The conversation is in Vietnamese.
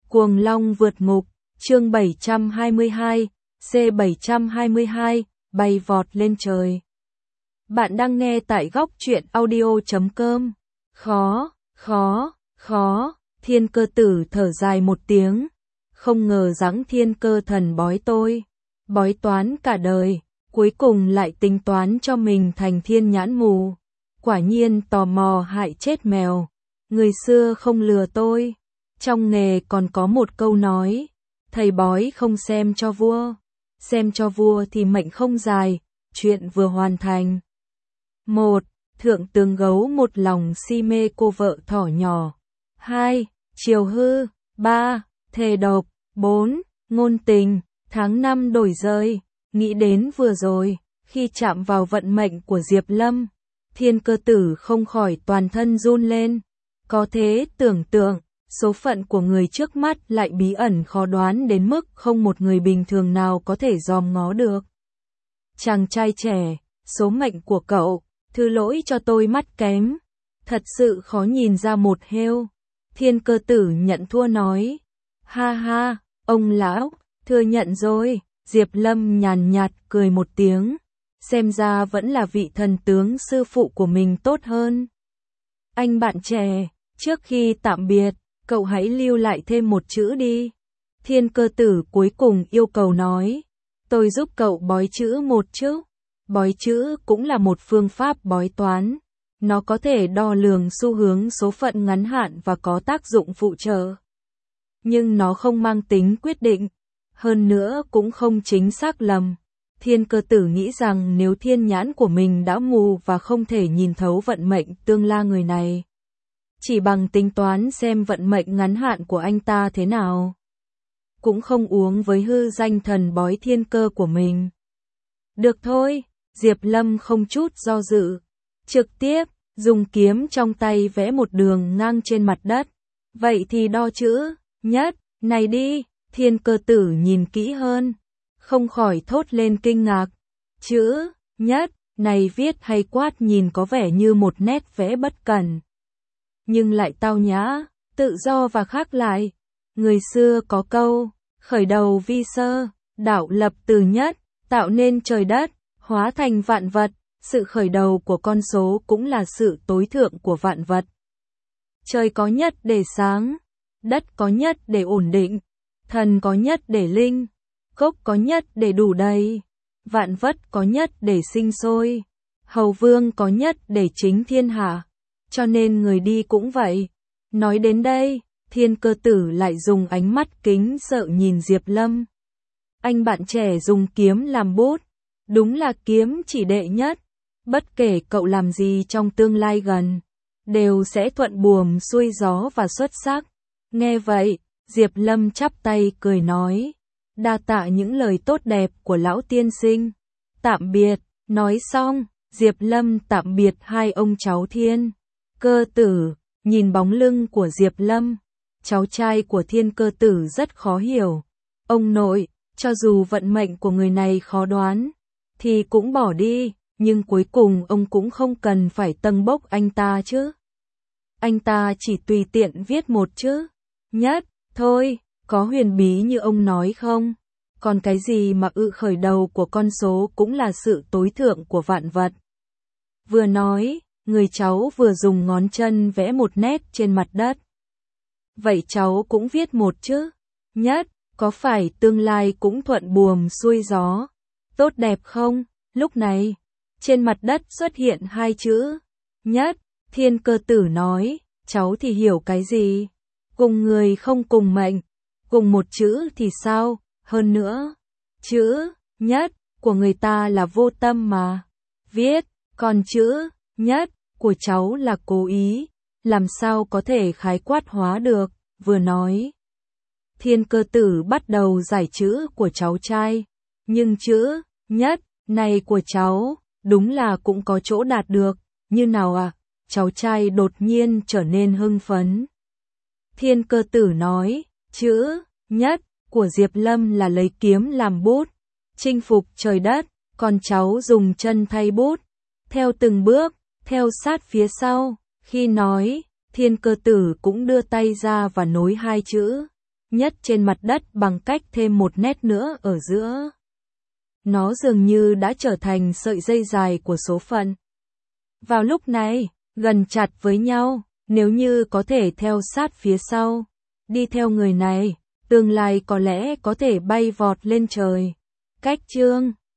Cuồng Long vượt ngục, chương 722, C722, bay vọt lên trời. Bạn đang nghe tại góc truyện audio.com. Khó, Thiên Cơ Tử thở dài một tiếng. Không ngờ rằng Thiên Cơ Thần bói tôi, bói toán cả đời, cuối cùng lại tính toán cho mình thành thiên nhãn mù. Quả nhiên tò mò hại chết mèo. Người xưa không lừa tôi. Trong nghề còn có một câu nói, thầy bói không xem cho vua, xem cho vua thì mệnh không dài, chuyện vừa hoàn thành. 1. Thượng tướng gấu một lòng si mê cô vợ thỏ nhỏ. 2. Chiều hư. 3. Thề độc. 4. Ngôn tình. Tháng 5 đổi rơi. Nghĩ đến vừa rồi, khi chạm vào vận mệnh của Diệp Lâm, Thiên Cơ Tử không khỏi toàn thân run lên. Có thế tưởng tượng, số phận của người trước mắt lại bí ẩn khó đoán đến mức không một người bình thường nào có thể dòm ngó được. Chàng trai trẻ, số mệnh của cậu, thứ lỗi cho tôi mắt kém. Thật sự khó nhìn ra một heo. Thiên Cơ Tử nhận thua nói. Ha ha, ông lão, thừa nhận rồi. Diệp Lâm nhàn nhạt cười một tiếng. Xem ra vẫn là vị thần tướng sư phụ của mình tốt hơn. Anh bạn trẻ, trước khi tạm biệt, cậu hãy lưu lại thêm một chữ đi. Thiên Cơ Tử cuối cùng yêu cầu nói. Tôi giúp cậu bói chữ một chữ. Bói chữ cũng là một phương pháp bói toán. Nó có thể đo lường xu hướng số phận ngắn hạn và có tác dụng phụ trợ. Nhưng nó không mang tính quyết định. Hơn nữa cũng không chính xác lầm. Thiên Cơ Tử nghĩ rằng nếu thiên nhãn của mình đã mù và không thể nhìn thấu vận mệnh tương lai người này, chỉ bằng tính toán xem vận mệnh ngắn hạn của anh ta thế nào, cũng không uống với hư danh thần bói thiên cơ của mình. Được thôi, Diệp Lâm không chút do dự, trực tiếp dùng kiếm trong tay vẽ một đường ngang trên mặt đất. Vậy thì đo chữ nhất này đi. Thiên Cơ Tử nhìn kỹ hơn, không khỏi thốt lên kinh ngạc. Chữ nhất này viết hay quát nhìn có vẻ như một nét vẽ bất cẩn, nhưng lại tao nhã, tự do và khác lại. Người xưa có câu, khởi đầu vi sơ, đạo lập từ nhất, tạo nên trời đất, hóa thành vạn vật. Sự khởi đầu của con số cũng là sự tối thượng của vạn vật. Trời có nhất để sáng, đất có nhất để ổn định, thần có nhất để linh, gốc có nhất để đủ đầy, vạn vật có nhất để sinh sôi, hầu vương có nhất để chính thiên hạ. Cho nên người đi cũng vậy. Nói đến đây, Thiên Cơ Tử lại dùng ánh mắt kính sợ nhìn Diệp Lâm. Anh bạn trẻ dùng kiếm làm bút, đúng là kiếm chỉ đệ nhất. Bất kể cậu làm gì trong tương lai gần, đều sẽ thuận buồm xuôi gió và xuất sắc. Nghe vậy, Diệp Lâm chắp tay cười nói. Đa tạ những lời tốt đẹp của lão tiên sinh. Tạm biệt. Nói xong, Diệp Lâm tạm biệt hai ông cháu Thiên Cơ Tử. Nhìn bóng lưng của Diệp Lâm, cháu trai của Thiên Cơ Tử rất khó hiểu. Ông nội, cho dù vận mệnh của người này khó đoán, thì cũng bỏ đi, nhưng cuối cùng ông cũng không cần phải tâng bốc anh ta chứ. Anh ta chỉ tùy tiện viết một chữ nhất thôi, có huyền bí như ông nói không? Còn cái gì mà khởi đầu của con số cũng là sự tối thượng của vạn vật. Vừa nói, người cháu vừa dùng ngón chân vẽ một nét trên mặt đất. Vậy cháu cũng viết một chữ nhất, có phải tương lai cũng thuận buồm xuôi gió, tốt đẹp không? Lúc này, trên mặt đất xuất hiện hai chữ nhất. Thiên Cơ Tử nói, cháu thì hiểu cái gì? Cùng người không cùng mệnh, cùng một chữ thì sao? Hơn nữa, chữ nhất của người ta là vô tâm mà viết, còn chữ nhất của cháu là cố ý, làm sao có thể khái quát hóa được. Vừa nói, Thiên Cơ Tử bắt đầu giải chữ của cháu trai, nhưng chữ nhất này của cháu đúng là cũng có chỗ đạt được. Như nào à? Cháu trai đột nhiên trở nên hưng phấn. Thiên Cơ Tử nói, chữ nhất của Diệp Lâm là lấy kiếm làm bút, chinh phục trời đất, còn cháu dùng chân thay bút, theo từng bước, theo sát phía sau. Khi nói, Thiên Cơ Tử cũng đưa tay ra và nối hai chữ nhất trên mặt đất bằng cách thêm một nét nữa ở giữa. Nó dường như đã trở thành sợi dây dài của số phận. Vào lúc này, gần chặt với nhau, nếu như có thể theo sát phía sau, đi theo người này, tương lai có lẽ có thể bay vọt lên trời. Cách chương